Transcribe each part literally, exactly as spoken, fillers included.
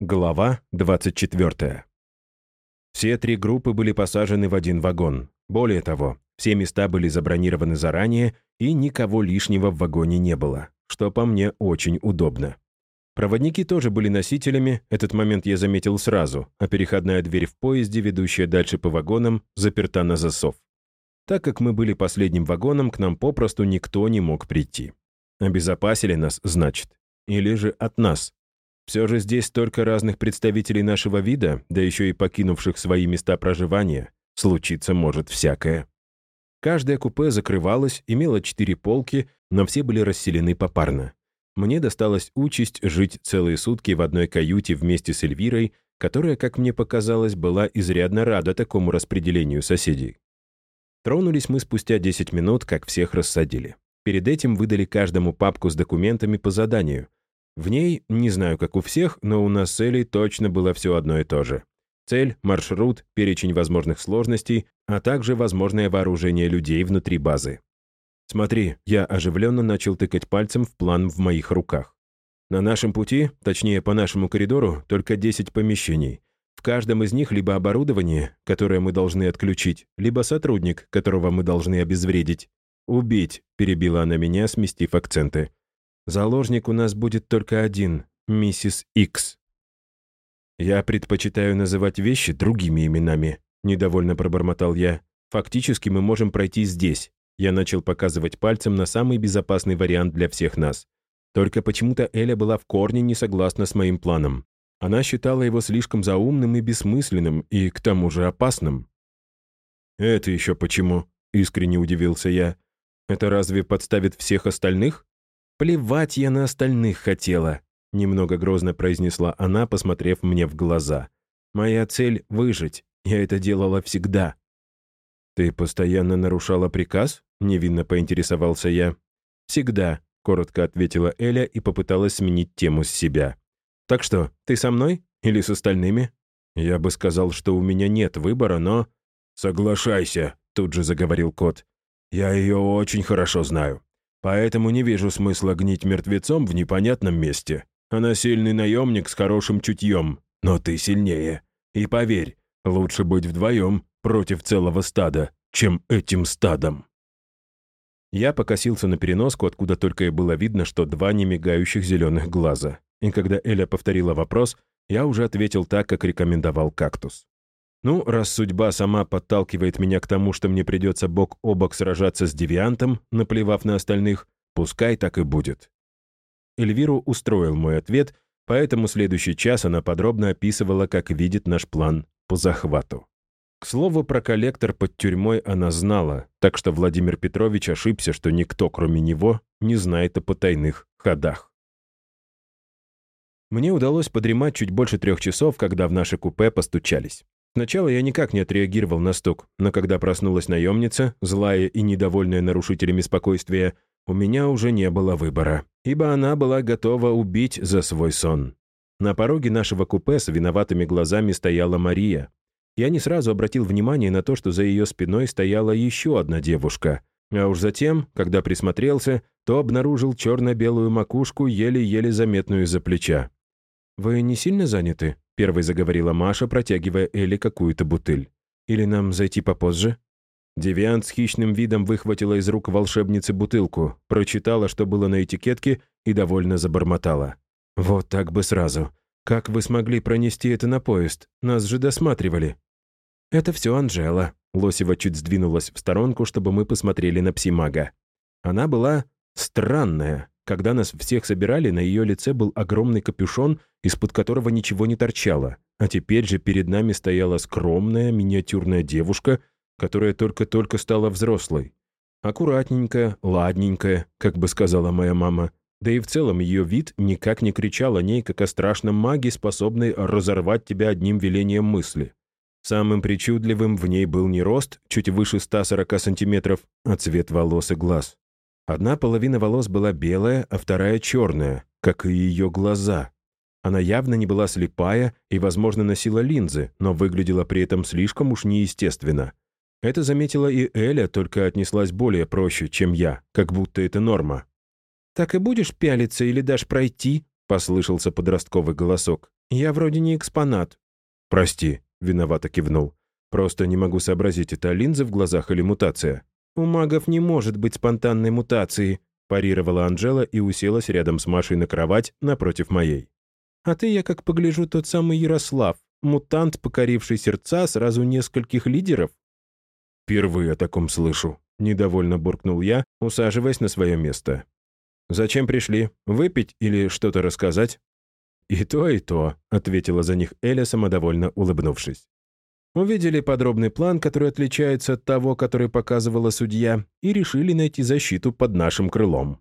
Глава двадцать четвёртая. Все три группы были посажены в один вагон. Более того, все места были забронированы заранее, и никого лишнего в вагоне не было, что по мне очень удобно. Проводники тоже были носителями, этот момент я заметил сразу, а переходная дверь в поезде, ведущая дальше по вагонам, заперта на засов. Так как мы были последним вагоном, к нам попросту никто не мог прийти. Обезопасили нас, значит. Или же от нас. Все же здесь столько разных представителей нашего вида, да еще и покинувших свои места проживания. Случиться может всякое. Каждое купе закрывалось, имело четыре полки, но все были расселены попарно. Мне досталась участь жить целые сутки в одной каюте вместе с Эльвирой, которая, как мне показалось, была изрядно рада такому распределению соседей. Тронулись мы спустя десять минут, как всех рассадили. Перед этим выдали каждому папку с документами по заданию. В ней, не знаю, как у всех, но у нас с Элей точно было все одно и то же. Цель, маршрут, перечень возможных сложностей, а также возможное вооружение людей внутри базы. Смотри, я оживленно начал тыкать пальцем в план в моих руках. На нашем пути, точнее по нашему коридору, только десять помещений. В каждом из них либо оборудование, которое мы должны отключить, либо сотрудник, которого мы должны обезвредить. «Убить», — перебила она меня, сместив акценты. «Заложник у нас будет только один, миссис Икс». «Я предпочитаю называть вещи другими именами», — недовольно пробормотал я. «Фактически мы можем пройти здесь». Я начал показывать пальцем на самый безопасный вариант для всех нас. Только почему-то Эля была в корне не согласна с моим планом. Она считала его слишком заумным и бессмысленным, и к тому же опасным. «Это еще почему?» — искренне удивился я. «Это разве подставит всех остальных?» «Плевать я на остальных хотела», — немного грозно произнесла она, посмотрев мне в глаза. «Моя цель — выжить. Я это делала всегда». «Ты постоянно нарушала приказ?» — невинно поинтересовался я. «Всегда», — коротко ответила Эля и попыталась сменить тему с себя. «Так что, ты со мной или с остальными?» Я бы сказал, что у меня нет выбора, но... «Соглашайся», — тут же заговорил кот. «Я ее очень хорошо знаю. Поэтому не вижу смысла гнить мертвецом в непонятном месте. Она сильный наемник с хорошим чутьем, но ты сильнее. И поверь, лучше быть вдвоем против целого стада, чем этим стадом». Я покосился на переноску, откуда только и было видно, что два немигающих зеленых глаза. И когда Эля повторила вопрос, я уже ответил так, как рекомендовал кактус. Ну, раз судьба сама подталкивает меня к тому, что мне придется бок о бок сражаться с девиантом, наплевав на остальных, пускай так и будет. Эльвиру устроил мой ответ, поэтому следующий час она подробно описывала, как видит наш план по захвату. К слову, про коллектор под тюрьмой она знала, так что Владимир Петрович ошибся, что никто, кроме него, не знает о потайных ходах. Мне удалось подремать чуть больше трех часов, когда в наше купе постучались. Сначала я никак не отреагировал на стук, но когда проснулась наемница, злая и недовольная нарушителями спокойствия, у меня уже не было выбора, ибо она была готова убить за свой сон. На пороге нашего купе с виноватыми глазами стояла Мария. Я не сразу обратил внимание на то, что за ее спиной стояла еще одна девушка, а уж затем, когда присмотрелся, то обнаружил черно-белую макушку, еле-еле заметную из-за плеча. «Вы не сильно заняты?» — первой заговорила Маша, протягивая Эле какую-то бутыль. «Или нам зайти попозже?» Девиант с хищным видом выхватила из рук волшебницы бутылку, прочитала, что было на этикетке, и довольно забормотала. «Вот так бы сразу. Как вы смогли пронести это на поезд? Нас же досматривали». «Это все Анжела». Лосева чуть сдвинулась в сторонку, чтобы мы посмотрели на псимага. Она была странная. Когда нас всех собирали, на ее лице был огромный капюшон, из-под которого ничего не торчало. А теперь же перед нами стояла скромная, миниатюрная девушка, которая только-только стала взрослой. Аккуратненькая, ладненькая, как бы сказала моя мама. Да и в целом ее вид никак не кричал о ней, как о страшном маге, способной разорвать тебя одним велением мысли. Самым причудливым в ней был не рост, чуть выше ста сорока сантиметров, а цвет волос и глаз. Одна половина волос была белая, а вторая черная, как и ее глаза. Она явно не была слепая и, возможно, носила линзы, но выглядела при этом слишком уж неестественно. Это заметила и Эля, только отнеслась более проще, чем я, как будто это норма. «Так и будешь пялиться или дашь пройти?» — послышался подростковый голосок. Я вроде не экспонат». «Прости», — виновато кивнул. «Просто не могу сообразить, это линза в глазах или мутация?» «У магов не может быть спонтанной мутации», — парировала Анжела и уселась рядом с Машей на кровать напротив моей. «А ты, я как погляжу, тот самый Ярослав, мутант, покоривший сердца сразу нескольких лидеров?» «Впервые о таком слышу», — недовольно буркнул я, усаживаясь на свое место. «Зачем пришли? Выпить или что-то рассказать?» «И то, и то», — ответила за них Эля, самодовольно улыбнувшись. Увидели подробный план, который отличается от того, который показывала судья, и решили найти защиту под нашим крылом.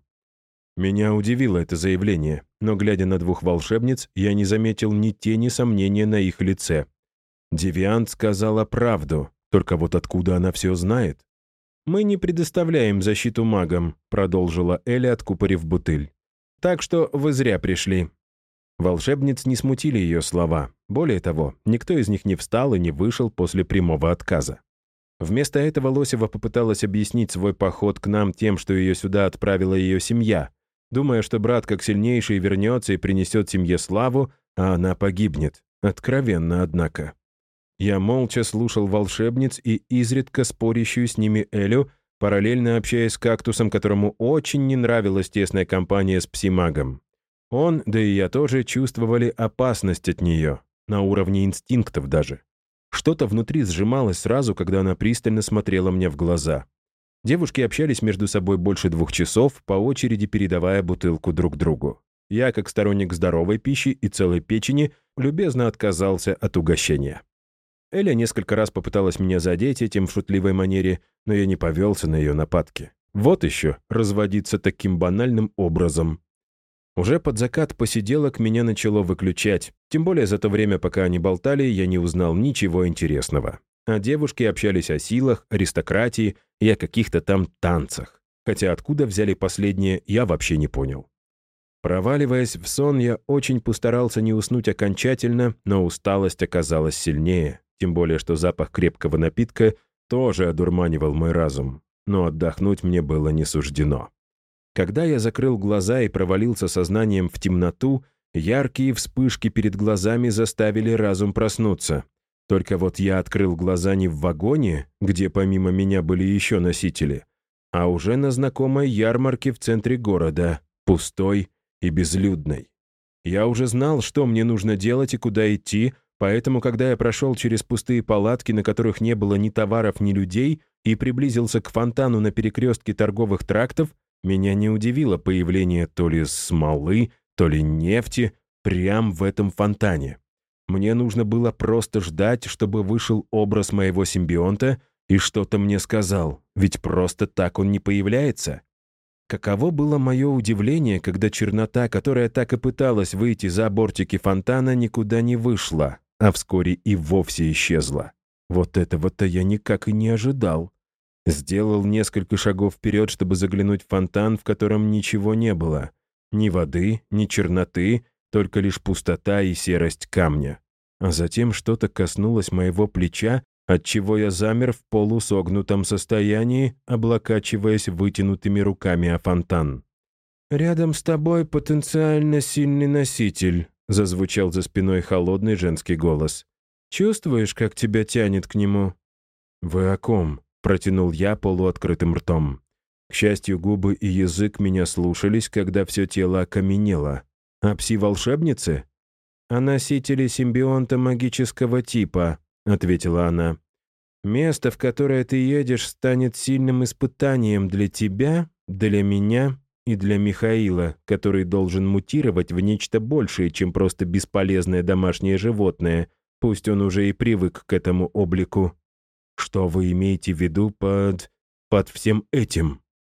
Меня удивило это заявление, но, глядя на двух волшебниц, я не заметил ни тени сомнения на их лице. Девиант сказала правду, только вот откуда она все знает? «Мы не предоставляем защиту магам», — продолжила Эля, откупорив бутыль. «Так что вы зря пришли». Волшебниц не смутили ее слова. Более того, никто из них не встал и не вышел после прямого отказа. Вместо этого Лосева попыталась объяснить свой поход к нам тем, что ее сюда отправила ее семья, думая, что брат как сильнейший вернется и принесет семье славу, а она погибнет. Откровенно, однако. Я молча слушал волшебниц и изредка спорящую с ними Элю, параллельно общаясь с кактусом, которому очень не нравилась тесная компания с псимагом. Он, да и я тоже, чувствовали опасность от нее, на уровне инстинктов даже. Что-то внутри сжималось сразу, когда она пристально смотрела мне в глаза. Девушки общались между собой больше двух часов, по очереди передавая бутылку друг другу. Я, как сторонник здоровой пищи и целой печени, любезно отказался от угощения. Эля несколько раз попыталась меня задеть этим в шутливой манере, но я не повелся на ее нападки. Вот еще, разводиться таким банальным образом. Уже под закат посиделок меня начало выключать, тем более за то время, пока они болтали, я не узнал ничего интересного. А девушки общались о силах, аристократии и о каких-то там танцах. Хотя откуда взяли последнее, я вообще не понял. Проваливаясь в сон, я очень постарался не уснуть окончательно, но усталость оказалась сильнее, тем более что запах крепкого напитка тоже одурманивал мой разум, но отдохнуть мне было не суждено. Когда я закрыл глаза и провалился сознанием в темноту, яркие вспышки перед глазами заставили разум проснуться. Только вот я открыл глаза не в вагоне, где помимо меня были еще носители, а уже на знакомой ярмарке в центре города, пустой и безлюдной. Я уже знал, что мне нужно делать и куда идти, поэтому, когда я прошел через пустые палатки, на которых не было ни товаров, ни людей, и приблизился к фонтану на перекрестке торговых трактов, меня не удивило появление то ли смолы, то ли нефти прямо в этом фонтане. Мне нужно было просто ждать, чтобы вышел образ моего симбионта и что-то мне сказал, ведь просто так он не появляется. Каково было мое удивление, когда чернота, которая так и пыталась выйти за бортики фонтана, никуда не вышла, а вскоре и вовсе исчезла. Вот этого-то я никак и не ожидал. Сделал несколько шагов вперед, чтобы заглянуть в фонтан, в котором ничего не было. Ни воды, ни черноты, только лишь пустота и серость камня. А затем что-то коснулось моего плеча, отчего я замер в полусогнутом состоянии, облокачиваясь вытянутыми руками о фонтан. «Рядом с тобой потенциально сильный носитель», зазвучал за спиной холодный женский голос. «Чувствуешь, как тебя тянет к нему?» «Вы о ком?» — протянул я полуоткрытым ртом. К счастью, губы и язык меня слушались, когда все тело окаменело. «А пси-волшебницы?» «О носителе симбионта магического типа», — ответила она. «Место, в которое ты едешь, станет сильным испытанием для тебя, для меня и для Михаила, который должен мутировать в нечто большее, чем просто бесполезное домашнее животное, пусть он уже и привык к этому облику». «Что вы имеете в виду под... под всем этим?»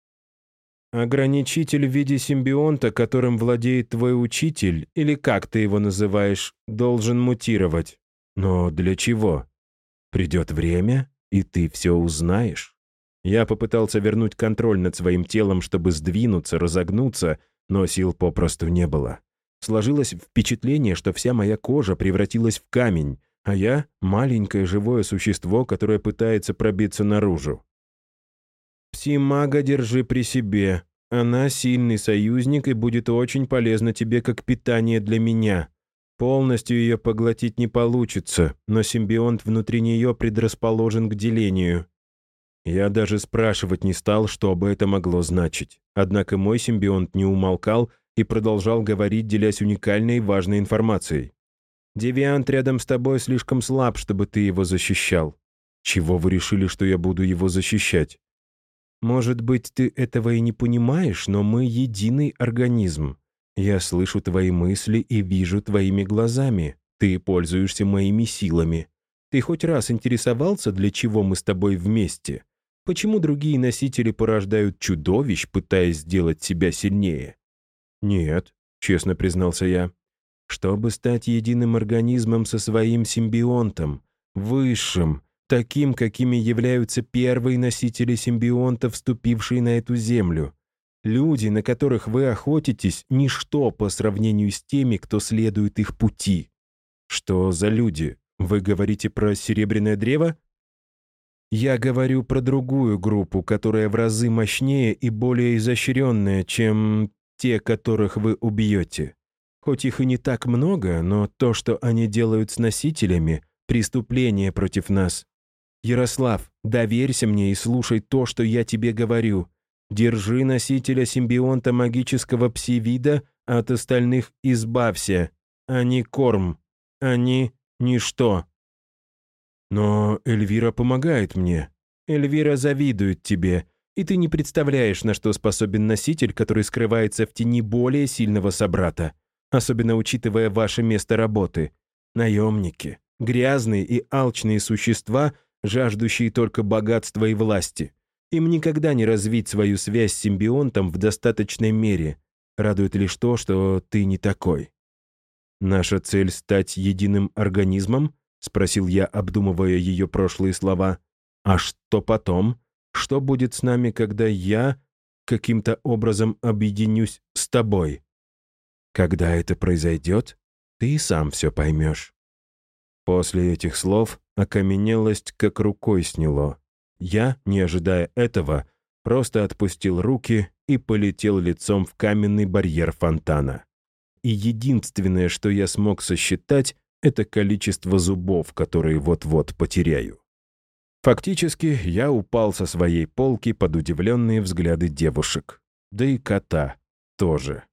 «Ограничитель в виде симбионта, которым владеет твой учитель, или как ты его называешь, должен мутировать. Но для чего? Придет время, и ты все узнаешь». Я попытался вернуть контроль над своим телом, чтобы сдвинуться, разогнуться, но сил попросту не было. Сложилось впечатление, что вся моя кожа превратилась в камень, а я — маленькое живое существо, которое пытается пробиться наружу. «Пси-мага держи при себе. Она сильный союзник и будет очень полезна тебе как питание для меня. Полностью ее поглотить не получится, но симбионт внутри нее предрасположен к делению. Я даже спрашивать не стал, что бы это могло значить. Однако мой симбионт не умолкал и продолжал говорить, делясь уникальной и важной информацией. «Девиант рядом с тобой слишком слаб, чтобы ты его защищал». «Чего вы решили, что я буду его защищать?» «Может быть, ты этого и не понимаешь, но мы единый организм. Я слышу твои мысли и вижу твоими глазами. Ты пользуешься моими силами. Ты хоть раз интересовался, для чего мы с тобой вместе? Почему другие носители порождают чудовищ, пытаясь сделать себя сильнее?» «Нет», — честно признался я. «Чтобы стать единым организмом со своим симбионтом, высшим, таким, какими являются первые носители симбионта, вступившие на эту землю. Люди, на которых вы охотитесь, ничто по сравнению с теми, кто следует их пути». «Что за люди? Вы говорите про Серебряное древо?» «Я говорю про другую группу, которая в разы мощнее и более изощренная, чем те, которых вы убьете. Хоть их и не так много, но то, что они делают с носителями, преступление против нас. Ярослав, доверься мне и слушай то, что я тебе говорю. Держи носителя симбионта магического пси-вида, а от остальных избавься. Они корм. Они ничто». «Но Эльвира помогает мне. Эльвира завидует тебе, и ты не представляешь, на что способен носитель, который скрывается в тени более сильного собрата, особенно учитывая ваше место работы. Наемники, грязные и алчные существа, жаждущие только богатства и власти. Им никогда не развить свою связь с симбионтом в достаточной мере. Радует лишь то, что ты не такой». «Наша цель — стать единым организмом?» — спросил я, обдумывая ее прошлые слова. «А что потом? Что будет с нами, когда я каким-то образом объединюсь с тобой?» «Когда это произойдет, ты и сам все поймешь». После этих слов окаменелость как рукой сняло. Я, не ожидая этого, просто отпустил руки и полетел лицом в каменный барьер фонтана. И единственное, что я смог сосчитать, это количество зубов, которые вот-вот потеряю. Фактически, я упал со своей полки под удивленные взгляды девушек. Да и кота тоже.